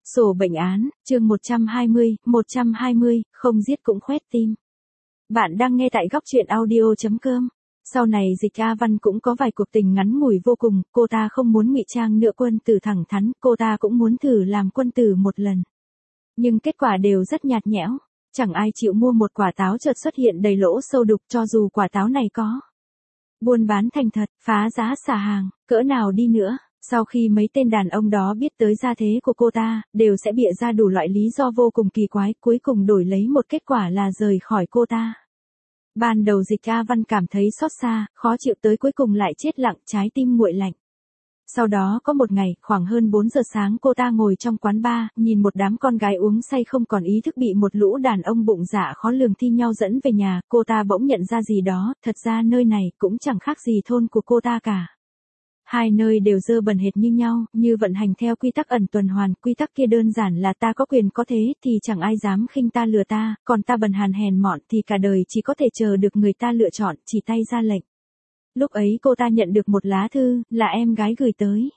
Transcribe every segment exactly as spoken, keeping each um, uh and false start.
Sổ bệnh án, chương một trăm hai mươi, một trăm hai mươi, không giết cũng khoét tim. Bạn đang nghe tại góc truyện audio chấm com. Sau này Dịch A Văn cũng có vài cuộc tình ngắn ngủi vô cùng, cô ta không muốn ngụy trang nữa quân tử thẳng thắn, cô ta cũng muốn thử làm quân tử một lần. Nhưng kết quả đều rất nhạt nhẽo, chẳng ai chịu mua một quả táo chợt xuất hiện đầy lỗ sâu đục cho dù quả táo này có buôn bán thành thật, phá giá xả hàng, cỡ nào đi nữa. Sau khi mấy tên đàn ông đó biết tới gia thế của cô ta, đều sẽ bịa ra đủ loại lý do vô cùng kỳ quái, cuối cùng đổi lấy một kết quả là rời khỏi cô ta. Ban đầu Dịch A Văn cảm thấy xót xa, khó chịu tới cuối cùng lại chết lặng, trái tim nguội lạnh. Sau đó có một ngày, khoảng hơn bốn giờ sáng cô ta ngồi trong quán bar, nhìn một đám con gái uống say không còn ý thức bị một lũ đàn ông bụng dạ khó lường thi nhau dẫn về nhà, cô ta bỗng nhận ra gì đó, thật ra nơi này cũng chẳng khác gì thôn của cô ta cả. Hai nơi đều dơ bẩn hệt như nhau, như vận hành theo quy tắc ẩn tuần hoàn, quy tắc kia đơn giản là ta có quyền có thế thì chẳng ai dám khinh ta lừa ta, còn ta bần hàn hèn mọn thì cả đời chỉ có thể chờ được người ta lựa chọn, chỉ tay ra lệnh. Lúc ấy cô ta nhận được một lá thư, là em gái gửi tới.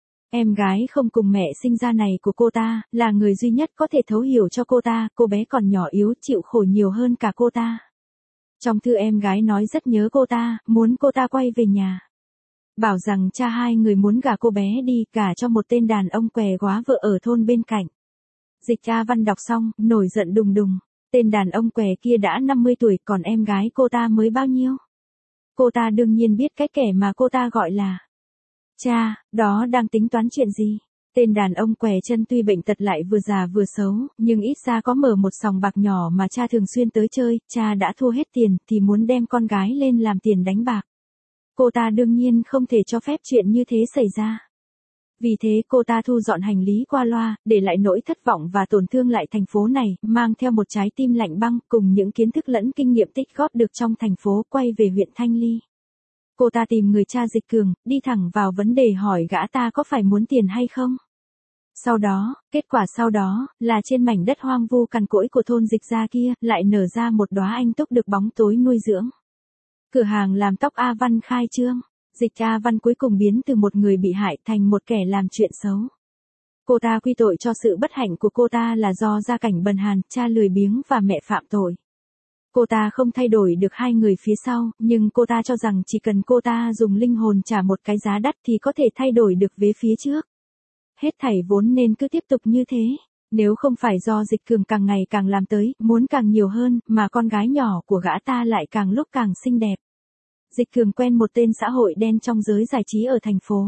Em gái không cùng mẹ sinh ra này của cô ta, là người duy nhất có thể thấu hiểu cho cô ta, cô bé còn nhỏ yếu chịu khổ nhiều hơn cả cô ta. Trong thư em gái nói rất nhớ cô ta, muốn cô ta quay về nhà. Bảo rằng cha hai người muốn gả cô bé đi gả cho một tên đàn ông què góa vợ ở thôn bên cạnh. Dịch A Văn đọc xong, nổi giận đùng đùng. Tên đàn ông què kia đã năm mươi tuổi, còn em gái cô ta mới bao nhiêu? Cô ta đương nhiên biết cái kẻ mà cô ta gọi là cha, đó đang tính toán chuyện gì? Tên đàn ông què chân tuy bệnh tật lại vừa già vừa xấu, nhưng ít ra có mở một sòng bạc nhỏ mà cha thường xuyên tới chơi, cha đã thua hết tiền thì muốn đem con gái lên làm tiền đánh bạc. Cô ta đương nhiên không thể cho phép chuyện như thế xảy ra. Vì thế cô ta thu dọn hành lý qua loa, để lại nỗi thất vọng và tổn thương lại thành phố này, mang theo một trái tim lạnh băng cùng những kiến thức lẫn kinh nghiệm tích góp được trong thành phố quay về huyện Thanh Ly. Cô ta tìm người cha Dịch Cường, đi thẳng vào vấn đề hỏi gã ta có phải muốn tiền hay không. Sau đó, kết quả sau đó, là trên mảnh đất hoang vu cằn cỗi của thôn Dịch gia kia, lại nở ra một đóa anh túc được bóng tối nuôi dưỡng. Cửa hàng làm tóc A Văn khai trương, Dịch A Văn cuối cùng biến từ một người bị hại thành một kẻ làm chuyện xấu. Cô ta quy tội cho sự bất hạnh của cô ta là do gia cảnh bần hàn, cha lười biếng và mẹ phạm tội. Cô ta không thay đổi được hai người phía sau, nhưng cô ta cho rằng chỉ cần cô ta dùng linh hồn trả một cái giá đắt thì có thể thay đổi được vế phía trước. Hết thảy vốn nên cứ tiếp tục như thế. Nếu không phải do Dịch Cường càng ngày càng làm tới, muốn càng nhiều hơn, mà con gái nhỏ của gã ta lại càng lúc càng xinh đẹp. Dịch Cường quen một tên xã hội đen trong giới giải trí ở thành phố.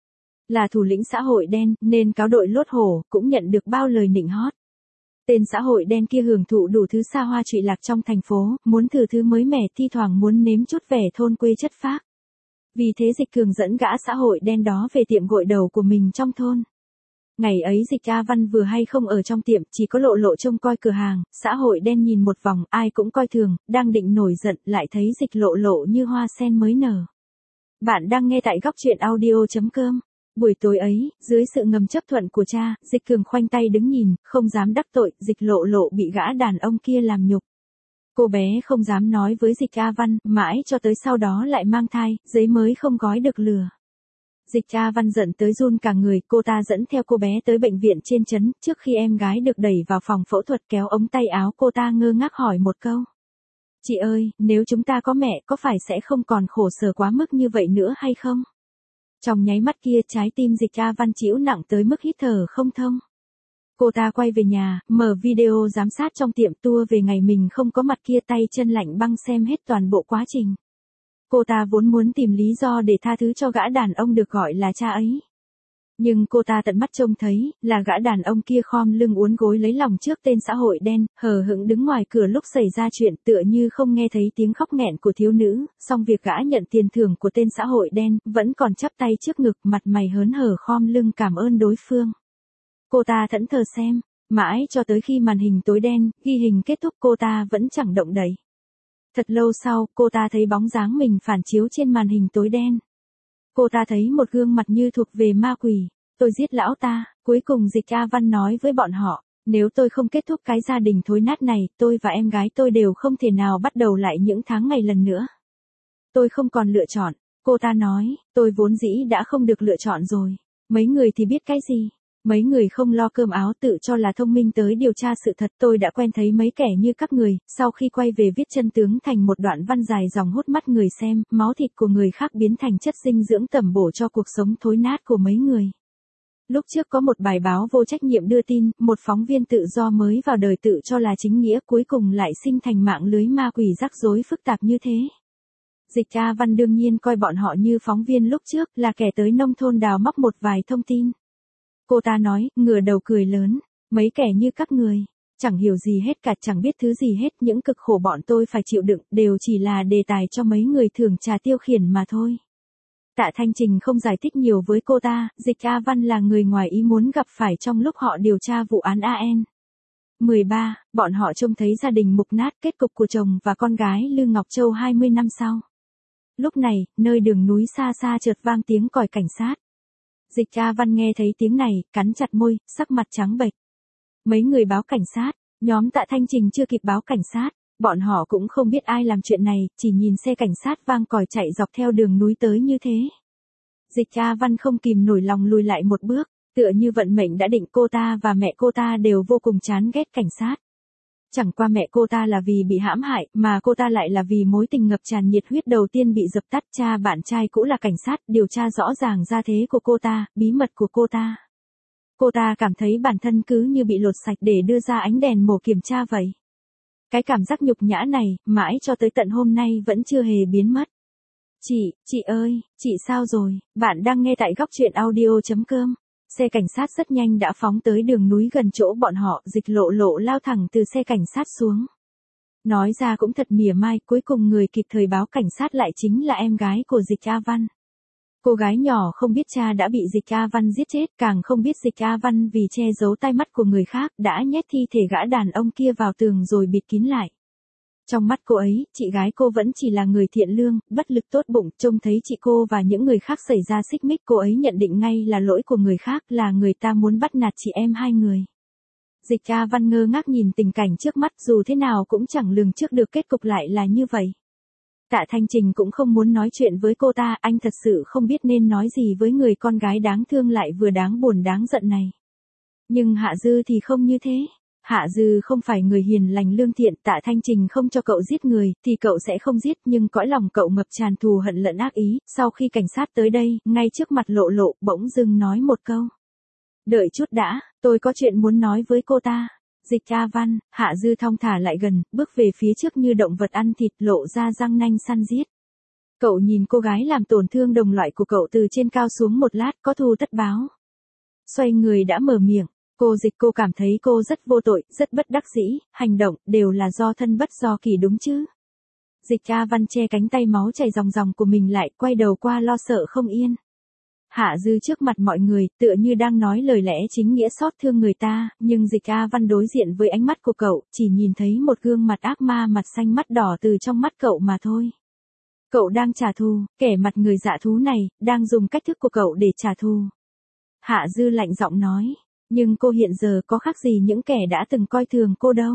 Là thủ lĩnh xã hội đen, nên cáo đội lốt hổ, cũng nhận được bao lời nịnh hót. Tên xã hội đen kia hưởng thụ đủ thứ xa hoa trụy lạc trong thành phố, muốn thử thứ mới mẻ, thi thoảng muốn nếm chút vẻ thôn quê chất phác. Vì thế Dịch Cường dẫn gã xã hội đen đó về tiệm gội đầu của mình trong thôn. Ngày ấy Dịch A Văn vừa hay không ở trong tiệm, chỉ có Lộ Lộ trông coi cửa hàng, xã hội đen nhìn một vòng, ai cũng coi thường, đang định nổi giận, lại thấy Dịch Lộ Lộ như hoa sen mới nở. Bạn đang nghe tại góc truyện audio chấm com. Buổi tối ấy, dưới sự ngầm chấp thuận của cha, Dịch Cường khoanh tay đứng nhìn, không dám đắc tội, Dịch Lộ Lộ bị gã đàn ông kia làm nhục. Cô bé không dám nói với Dịch A Văn, mãi cho tới sau đó lại mang thai, giấy mới không gói được lừa. Dịch A Văn giận tới run cả người, cô ta dẫn theo cô bé tới bệnh viện trên trấn, trước khi em gái được đẩy vào phòng phẫu thuật kéo ống tay áo cô ta ngơ ngác hỏi một câu. Chị ơi, nếu chúng ta có mẹ có phải sẽ không còn khổ sở quá mức như vậy nữa hay không? Trong nháy mắt kia trái tim Dịch A Văn chịu nặng tới mức hít thở không thông. Cô ta quay về nhà, mở video giám sát trong tiệm tour về ngày mình không có mặt kia tay chân lạnh băng xem hết toàn bộ quá trình. Cô ta vốn muốn tìm lý do để tha thứ cho gã đàn ông được gọi là cha ấy. Nhưng cô ta tận mắt trông thấy, là gã đàn ông kia khom lưng uốn gối lấy lòng trước tên xã hội đen, hờ hững đứng ngoài cửa lúc xảy ra chuyện tựa như không nghe thấy tiếng khóc nghẹn của thiếu nữ, song việc gã nhận tiền thưởng của tên xã hội đen, vẫn còn chắp tay trước ngực mặt mày hớn hở khom lưng cảm ơn đối phương. Cô ta thẫn thờ xem, mãi cho tới khi màn hình tối đen, ghi hình kết thúc cô ta vẫn chẳng động đậy. Thật lâu sau, cô ta thấy bóng dáng mình phản chiếu trên màn hình tối đen. Cô ta thấy một gương mặt như thuộc về ma quỷ. Tôi giết lão ta, cuối cùng Dịch A Văn nói với bọn họ, nếu tôi không kết thúc cái gia đình thối nát này, tôi và em gái tôi đều không thể nào bắt đầu lại những tháng ngày lần nữa. Tôi không còn lựa chọn, cô ta nói, tôi vốn dĩ đã không được lựa chọn rồi. Mấy người thì biết cái gì? Mấy người không lo cơm áo tự cho là thông minh tới điều tra sự thật, tôi đã quen thấy mấy kẻ như các người, sau khi quay về viết chân tướng thành một đoạn văn dài dòng hút mắt người xem, máu thịt của người khác biến thành chất dinh dưỡng tẩm bổ cho cuộc sống thối nát của mấy người. Lúc trước có một bài báo vô trách nhiệm đưa tin, một phóng viên tự do mới vào đời tự cho là chính nghĩa cuối cùng lại sinh thành mạng lưới ma quỷ rắc rối phức tạp như thế. Dịch A Văn đương nhiên coi bọn họ như phóng viên lúc trước là kẻ tới nông thôn đào móc một vài thông tin. Cô ta nói, ngửa đầu cười lớn, mấy kẻ như các người, chẳng hiểu gì hết cả, chẳng biết thứ gì hết, những cực khổ bọn tôi phải chịu đựng đều chỉ là đề tài cho mấy người thưởng trà tiêu khiển mà thôi. Tạ Thanh Trình không giải thích nhiều với cô ta, Dịch A Văn là người ngoài ý muốn gặp phải trong lúc họ điều tra vụ án a en. mười ba, bọn họ trông thấy gia đình mục nát, kết cục của chồng và con gái Lư Ngọc Châu hai mươi năm sau. Lúc này, nơi đường núi xa xa chợt vang tiếng còi cảnh sát. Dịch A Văn nghe thấy tiếng này, cắn chặt môi, sắc mặt trắng bệch. Mấy người báo cảnh sát, nhóm Tạ Thanh Trình chưa kịp báo cảnh sát, bọn họ cũng không biết ai làm chuyện này, chỉ nhìn xe cảnh sát vang còi chạy dọc theo đường núi tới như thế. Dịch A Văn không kìm nổi lòng lùi lại một bước, tựa như vận mệnh đã định cô ta và mẹ cô ta đều vô cùng chán ghét cảnh sát. Chẳng qua mẹ cô ta là vì bị hãm hại, mà cô ta lại là vì mối tình ngập tràn nhiệt huyết đầu tiên bị dập tắt. Cha bạn trai cũ là cảnh sát, điều tra rõ ràng gia thế của cô ta, bí mật của cô ta. Cô ta cảm thấy bản thân cứ như bị lột sạch để đưa ra ánh đèn mổ kiểm tra vậy. Cái cảm giác nhục nhã này, mãi cho tới tận hôm nay vẫn chưa hề biến mất. Chị, chị ơi, chị sao rồi, bạn đang nghe tại góc truyện audio chấm com. Xe cảnh sát rất nhanh đã phóng tới đường núi gần chỗ bọn họ, Dịch Lộ Lộ lao thẳng từ xe cảnh sát xuống. Nói ra cũng thật mỉa mai, cuối cùng người kịp thời báo cảnh sát lại chính là em gái của Dịch A Văn. Cô gái nhỏ không biết cha đã bị Dịch A Văn giết chết, càng không biết Dịch A Văn vì che giấu tai mắt của người khác đã nhét thi thể gã đàn ông kia vào tường rồi bịt kín lại. Trong mắt cô ấy, chị gái cô vẫn chỉ là người thiện lương, bất lực tốt bụng, trông thấy chị cô và những người khác xảy ra xích mích, cô ấy nhận định ngay là lỗi của người khác, là người ta muốn bắt nạt chị em hai người. Dịch A Văn ngơ ngác nhìn tình cảnh trước mắt, dù thế nào cũng chẳng lường trước được kết cục lại là như vậy. Tạ Thanh Trình cũng không muốn nói chuyện với cô ta, anh thật sự không biết nên nói gì với người con gái đáng thương lại vừa đáng buồn đáng giận này. Nhưng Hạ Dư thì không như thế. Hạ Dư không phải người hiền lành lương thiện, Tạ Thanh Trình không cho cậu giết người, thì cậu sẽ không giết, nhưng cõi lòng cậu ngập tràn thù hận lẫn ác ý. Sau khi cảnh sát tới đây, ngay trước mặt Lộ Lộ, bỗng dưng nói một câu. Đợi chút đã, tôi có chuyện muốn nói với cô ta. Dịch A Văn, Hạ Dư thong thả lại gần, bước về phía trước như động vật ăn thịt, lộ ra răng nanh săn giết. Cậu nhìn cô gái làm tổn thương đồng loại của cậu từ trên cao xuống một lát, có thù tất báo. Xoay người đã mở miệng. Cô Dịch, cô cảm thấy cô rất vô tội, rất bất đắc dĩ, hành động đều là do thân bất do kỳ đúng chứ. Dịch A Văn che cánh tay máu chảy ròng ròng của mình lại, quay đầu qua lo sợ không yên. Hạ Dư trước mặt mọi người, tựa như đang nói lời lẽ chính nghĩa xót thương người ta, nhưng Dịch A Văn đối diện với ánh mắt của cậu, chỉ nhìn thấy một gương mặt ác ma, mặt xanh mắt đỏ từ trong mắt cậu mà thôi. Cậu đang trả thù, kẻ mặt người dạ thú này, đang dùng cách thức của cậu để trả thù. Hạ Dư lạnh giọng nói. Nhưng cô hiện giờ có khác gì những kẻ đã từng coi thường cô đâu.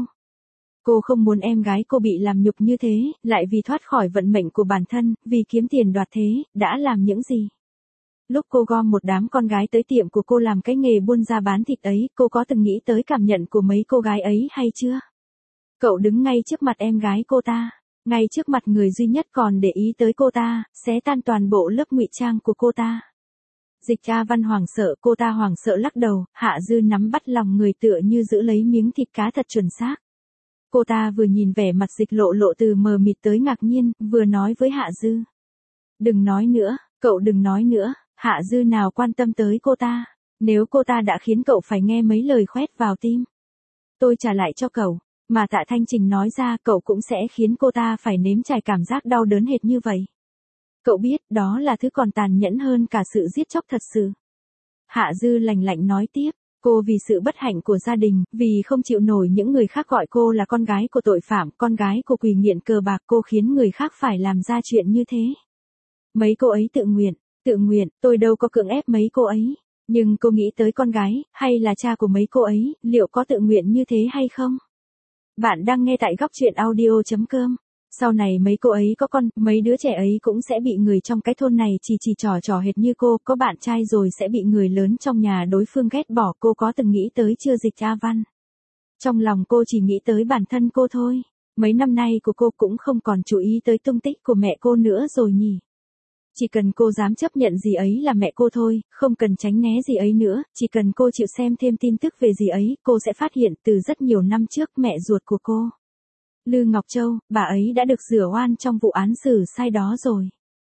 Cô không muốn em gái cô bị làm nhục như thế, lại vì thoát khỏi vận mệnh của bản thân, vì kiếm tiền đoạt thế, đã làm những gì. Lúc cô gom một đám con gái tới tiệm của cô làm cái nghề buôn ra bán thịt ấy, cô có từng nghĩ tới cảm nhận của mấy cô gái ấy hay chưa? Cậu đứng ngay trước mặt em gái cô ta, ngay trước mặt người duy nhất còn để ý tới cô ta, xé tan toàn bộ lớp ngụy trang của cô ta. Dịch A Văn hoảng sợ, cô ta hoảng sợ lắc đầu, Hạ Dư nắm bắt lòng người tựa như giữ lấy miếng thịt cá thật chuẩn xác. Cô ta vừa nhìn vẻ mặt Dịch Lộ Lộ từ mờ mịt tới ngạc nhiên, vừa nói với Hạ Dư. Đừng nói nữa, cậu đừng nói nữa, Hạ Dư nào quan tâm tới cô ta, nếu cô ta đã khiến cậu phải nghe mấy lời khoét vào tim. Tôi trả lại cho cậu, mà Tạ Thanh Trình nói ra cậu cũng sẽ khiến cô ta phải nếm trải cảm giác đau đớn hệt như vậy. Cậu biết, đó là thứ còn tàn nhẫn hơn cả sự giết chóc thật sự. Hạ Dư lạnh lạnh nói tiếp, cô vì sự bất hạnh của gia đình, vì không chịu nổi những người khác gọi cô là con gái của tội phạm, con gái của quỷ nghiện cờ bạc, cô khiến người khác phải làm ra chuyện như thế. Mấy cô ấy tự nguyện, tự nguyện, tôi đâu có cưỡng ép mấy cô ấy. Nhưng cô nghĩ tới con gái, hay là cha của mấy cô ấy, liệu có tự nguyện như thế hay không? Bạn đang nghe tại góc truyện audio chấm com. Sau này mấy cô ấy có con, mấy đứa trẻ ấy cũng sẽ bị người trong cái thôn này chỉ chỉ trò trò hệt như cô, có bạn trai rồi sẽ bị người lớn trong nhà đối phương ghét bỏ. Cô có từng nghĩ tới chưa Dịch A Văn? Trong lòng cô chỉ nghĩ tới bản thân cô thôi. Mấy năm nay của cô cũng không còn chú ý tới tung tích của mẹ cô nữa rồi nhỉ. Chỉ cần cô dám chấp nhận dì ấy là mẹ cô thôi, không cần tránh né dì ấy nữa, chỉ cần cô chịu xem thêm tin tức về dì ấy, cô sẽ phát hiện từ rất nhiều năm trước mẹ ruột của cô, Lư Ngọc Châu, bà ấy đã được rửa oan trong vụ án xử sai đó rồi.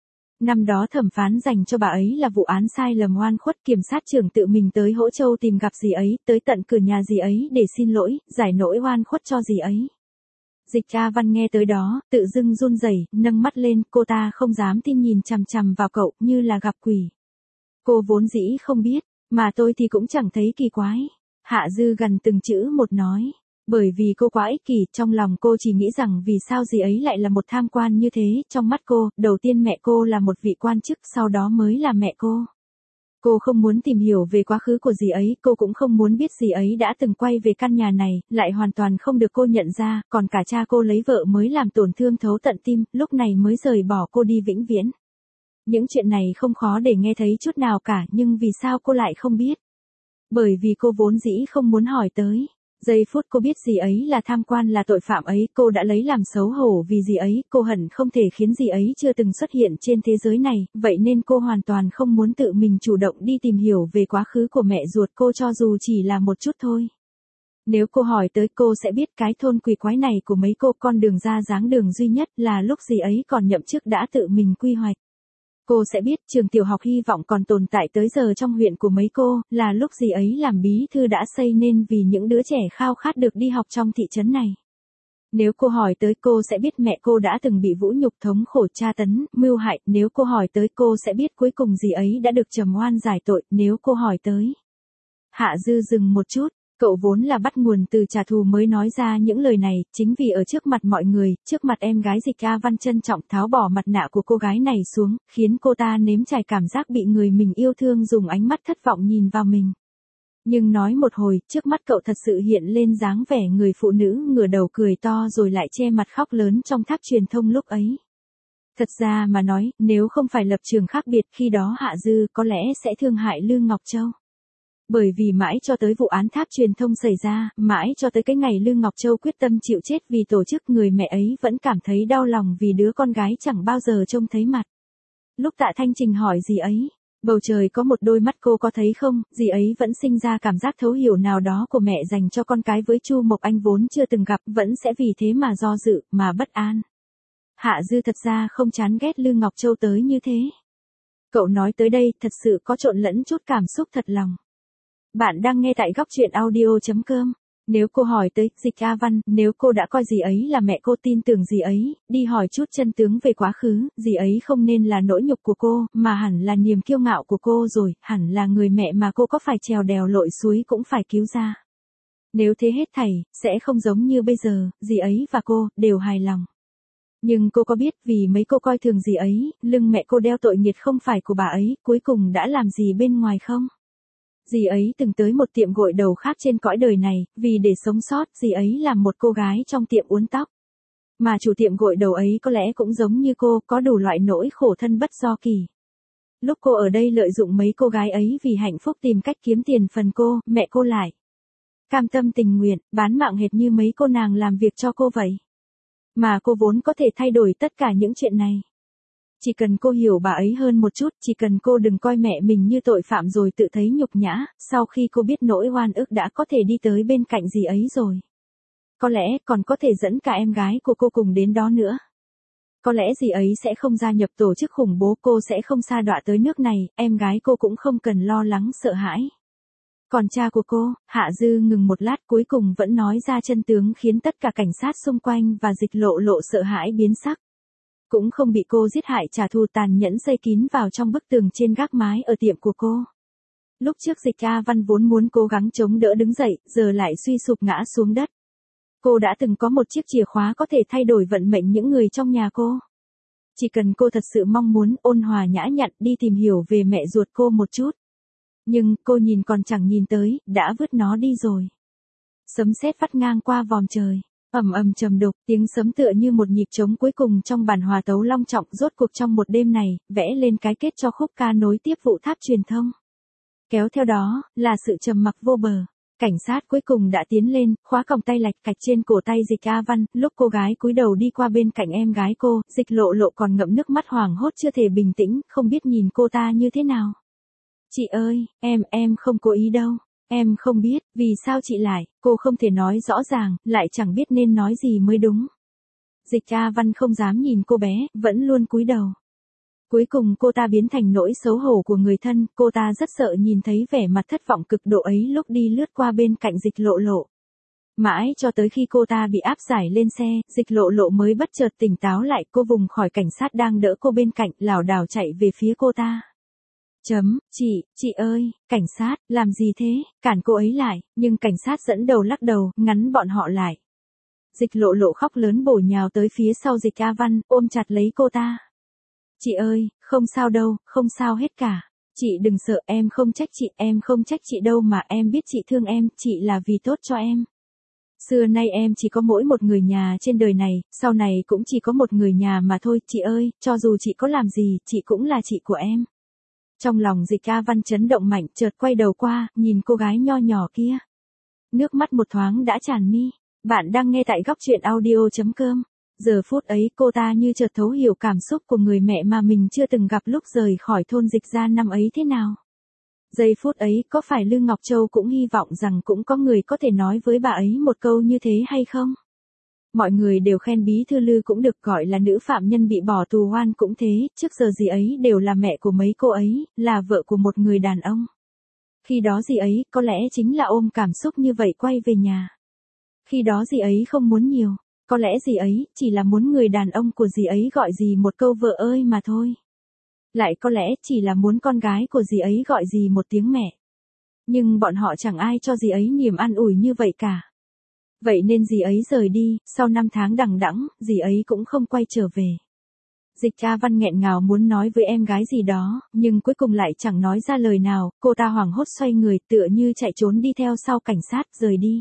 Năm đó thẩm phán dành cho bà ấy là vụ án sai lầm oan khuất, kiểm sát trưởng tự mình tới Hỗ Châu tìm gặp dì ấy, tới tận cửa nhà dì ấy để xin lỗi, giải nỗi oan khuất cho dì ấy. Dịch A Văn nghe tới đó, tự dưng run rẩy, nâng mắt lên, cô ta không dám tin nhìn chằm chằm vào cậu, như là gặp quỷ. Cô vốn dĩ không biết, mà tôi thì cũng chẳng thấy kỳ quái. Hạ Dư gần từng chữ một nói. Bởi vì cô quá ích kỷ, trong lòng cô chỉ nghĩ rằng vì sao dì ấy lại là một tham quan như thế, trong mắt cô, đầu tiên mẹ cô là một vị quan chức, sau đó mới là mẹ cô. Cô không muốn tìm hiểu về quá khứ của dì ấy, cô cũng không muốn biết dì ấy đã từng quay về căn nhà này, lại hoàn toàn không được cô nhận ra, còn cả cha cô lấy vợ mới làm tổn thương thấu tận tim, lúc này mới rời bỏ cô đi vĩnh viễn. Những chuyện này không khó để nghe thấy chút nào cả, nhưng vì sao cô lại không biết? Bởi vì cô vốn dĩ không muốn hỏi tới. Giây phút cô biết dì ấy là tham quan là tội phạm ấy, cô đã lấy làm xấu hổ vì dì ấy, cô hận không thể khiến dì ấy chưa từng xuất hiện trên thế giới này, vậy nên cô hoàn toàn không muốn tự mình chủ động đi tìm hiểu về quá khứ của mẹ ruột cô cho dù chỉ là một chút thôi. Nếu cô hỏi tới cô sẽ biết cái thôn quỷ quái này của mấy cô, con đường ra dáng đường duy nhất là lúc dì ấy còn nhậm chức đã tự mình quy hoạch. Cô sẽ biết trường tiểu học hy vọng còn tồn tại tới giờ trong huyện của mấy cô, là lúc dì ấy làm bí thư đã xây nên vì những đứa trẻ khao khát được đi học trong thị trấn này. Nếu cô hỏi tới cô sẽ biết mẹ cô đã từng bị vũ nhục thống khổ tra tấn, mưu hại, nếu cô hỏi tới cô sẽ biết cuối cùng dì ấy đã được trầm oan giải tội, nếu cô hỏi tới. Hạ Dư dừng một chút. Cậu vốn là bắt nguồn từ trả thù mới nói ra những lời này, chính vì ở trước mặt mọi người, trước mặt em gái Dịch A Văn trân trọng tháo bỏ mặt nạ của cô gái này xuống, khiến cô ta nếm trải cảm giác bị người mình yêu thương dùng ánh mắt thất vọng nhìn vào mình. Nhưng nói một hồi, trước mắt cậu thật sự hiện lên dáng vẻ người phụ nữ ngửa đầu cười to rồi lại che mặt khóc lớn trong tháp truyền thông lúc ấy. Thật ra mà nói, nếu không phải lập trường khác biệt khi đó Hạ Dư có lẽ sẽ thương hại Lư Ngọc Châu. Bởi vì mãi cho tới vụ án tháp truyền thông xảy ra, mãi cho tới cái ngày Lư Ngọc Châu quyết tâm chịu chết vì tổ chức, người mẹ ấy vẫn cảm thấy đau lòng vì đứa con gái chẳng bao giờ trông thấy mặt. Lúc Tạ Thanh Trình hỏi dì ấy, bầu trời có một đôi mắt cô có thấy không, dì ấy vẫn sinh ra cảm giác thấu hiểu nào đó của mẹ dành cho con cái với Chu Mộc Anh vốn chưa từng gặp, vẫn sẽ vì thế mà do dự, mà bất an. Hạ Dư thật ra không chán ghét Lư Ngọc Châu tới như thế. Cậu nói tới đây thật sự có trộn lẫn chút cảm xúc thật lòng. Bạn đang nghe tại góc truyện audio chấm com. Nếu cô hỏi tới Dịch A Văn, nếu cô đã coi dì ấy là mẹ cô, tin tưởng dì ấy, đi hỏi chút chân tướng về quá khứ, dì ấy không nên là nỗi nhục của cô, mà hẳn là niềm kiêu ngạo của cô rồi, hẳn là người mẹ mà cô có phải trèo đèo lội suối cũng phải cứu ra. Nếu thế hết thảy, sẽ không giống như bây giờ, dì ấy và cô, đều hài lòng. Nhưng cô có biết vì mấy cô coi thường dì ấy, lưng mẹ cô đeo tội nghiệt không phải của bà ấy, cuối cùng đã làm gì bên ngoài không? Dì ấy từng tới một tiệm gội đầu khác trên cõi đời này, vì để sống sót, dì ấy làm một cô gái trong tiệm uốn tóc. Mà chủ tiệm gội đầu ấy có lẽ cũng giống như cô, có đủ loại nỗi khổ thân bất do kỳ. Lúc cô ở đây lợi dụng mấy cô gái ấy vì hạnh phúc tìm cách kiếm tiền phần cô, mẹ cô lại cam tâm tình nguyện, bán mạng hệt như mấy cô nàng làm việc cho cô vậy. Mà cô vốn có thể thay đổi tất cả những chuyện này. Chỉ cần cô hiểu bà ấy hơn một chút, chỉ cần cô đừng coi mẹ mình như tội phạm rồi tự thấy nhục nhã, sau khi cô biết nỗi oan ức đã có thể đi tới bên cạnh dì ấy rồi. Có lẽ còn có thể dẫn cả em gái của cô cùng đến đó nữa. Có lẽ dì ấy sẽ không gia nhập tổ chức khủng bố, cô sẽ không sa đọa tới nước này, em gái cô cũng không cần lo lắng sợ hãi. Còn cha của cô, Hạ Dư ngừng một lát cuối cùng vẫn nói ra chân tướng khiến tất cả cảnh sát xung quanh và Dịch Lộ Lộ sợ hãi biến sắc. Cũng không bị cô giết hại trả thù tàn nhẫn xây kín vào trong bức tường trên gác mái ở tiệm của cô. Lúc trước Dịch A Văn vốn muốn cố gắng chống đỡ đứng dậy, giờ lại suy sụp ngã xuống đất. Cô đã từng có một chiếc chìa khóa có thể thay đổi vận mệnh những người trong nhà cô. Chỉ cần cô thật sự mong muốn, ôn hòa nhã nhặn đi tìm hiểu về mẹ ruột cô một chút. Nhưng cô nhìn còn chẳng nhìn tới, đã vứt nó đi rồi. Sấm sét vắt ngang qua vòm trời. Ầm ầm trầm đục, tiếng sấm tựa như một nhịp trống cuối cùng trong bản hòa tấu long trọng rốt cuộc trong một đêm này, vẽ lên cái kết cho khúc ca nối tiếp vụ tháp truyền thông. Kéo theo đó, là sự trầm mặc vô bờ. Cảnh sát cuối cùng đã tiến lên, khóa còng tay lạch cạch trên cổ tay Dịch A Văn, lúc cô gái cúi đầu đi qua bên cạnh em gái cô, Dịch Lộ Lộ còn ngậm nước mắt hoảng hốt chưa thể bình tĩnh, không biết nhìn cô ta như thế nào. Chị ơi, em, em không cố ý đâu. Em không biết, vì sao chị lại, cô không thể nói rõ ràng, lại chẳng biết nên nói gì mới đúng. Dịch A Văn không dám nhìn cô bé, vẫn luôn cúi đầu. Cuối cùng cô ta biến thành nỗi xấu hổ của người thân, cô ta rất sợ nhìn thấy vẻ mặt thất vọng cực độ ấy lúc đi lướt qua bên cạnh Dịch Lộ Lộ. Mãi cho tới khi cô ta bị áp giải lên xe, Dịch Lộ Lộ mới bất chợt tỉnh táo lại, cô vùng khỏi cảnh sát đang đỡ cô bên cạnh, lảo đảo chạy về phía cô ta. Chấm, chị, chị ơi, cảnh sát, làm gì thế, cản cô ấy lại, nhưng cảnh sát dẫn đầu lắc đầu, ngắn bọn họ lại. Dịch Lộ Lộ khóc lớn bổ nhào tới phía sau Dịch A Văn, ôm chặt lấy cô ta. Chị ơi, không sao đâu, không sao hết cả. Chị đừng sợ, em không trách chị, em không trách chị đâu mà em biết chị thương em, chị là vì tốt cho em. Xưa nay em chỉ có mỗi một người nhà trên đời này, sau này cũng chỉ có một người nhà mà thôi, chị ơi, cho dù chị có làm gì, chị cũng là chị của em. Trong lòng Dịch A Văn chấn động mạnh, chợt quay đầu qua, nhìn cô gái nho nhỏ kia. Nước mắt một thoáng đã tràn mi. Bạn đang nghe tại góc truyện audio chấm com. Giờ phút ấy cô ta như chợt thấu hiểu cảm xúc của người mẹ mà mình chưa từng gặp lúc rời khỏi thôn Dịch Gia năm ấy thế nào. Giây phút ấy có phải Lương Ngọc Châu cũng hy vọng rằng cũng có người có thể nói với bà ấy một câu như thế hay không? Mọi người đều khen bí thư Lư cũng được gọi là nữ phạm nhân bị bỏ tù oan cũng thế, trước giờ dì ấy đều là mẹ của mấy cô ấy, là vợ của một người đàn ông. Khi đó dì ấy có lẽ chính là ôm cảm xúc như vậy quay về nhà. Khi đó dì ấy không muốn nhiều, có lẽ dì ấy chỉ là muốn người đàn ông của dì ấy gọi dì một câu vợ ơi mà thôi. Lại có lẽ chỉ là muốn con gái của dì ấy gọi dì một tiếng mẹ. Nhưng bọn họ chẳng ai cho dì ấy niềm an ủi như vậy cả. Vậy nên dì ấy rời đi, sau năm tháng đằng đẵng, dì ấy cũng không quay trở về. Dịch A Văn nghẹn ngào muốn nói với em gái gì đó, nhưng cuối cùng lại chẳng nói ra lời nào, cô ta hoảng hốt xoay người tựa như chạy trốn đi theo sau cảnh sát, rời đi.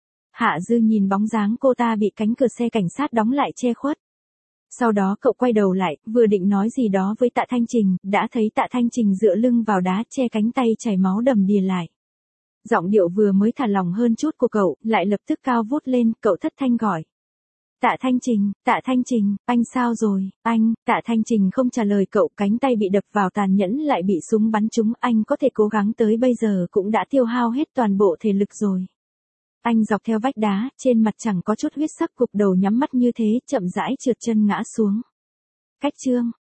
Hạ Dư nhìn bóng dáng cô ta bị cánh cửa xe cảnh sát đóng lại che khuất. Sau đó cậu quay đầu lại, vừa định nói gì đó với Tạ Thanh Trình, đã thấy Tạ Thanh Trình dựa lưng vào đá che cánh tay chảy máu đầm đìa lại. Giọng điệu vừa mới thả lỏng hơn chút của cậu, lại lập tức cao vút lên, cậu thất thanh gọi. Tạ Thanh Trình, Tạ Thanh Trình, anh sao rồi, anh, Tạ Thanh Trình không trả lời cậu, cánh tay bị đập vào tàn nhẫn lại bị súng bắn trúng, anh có thể cố gắng tới bây giờ cũng đã tiêu hao hết toàn bộ thể lực rồi. Anh dọc theo vách đá, trên mặt chẳng có chút huyết sắc, cục đầu nhắm mắt như thế, chậm rãi trượt chân ngã xuống. Cách chương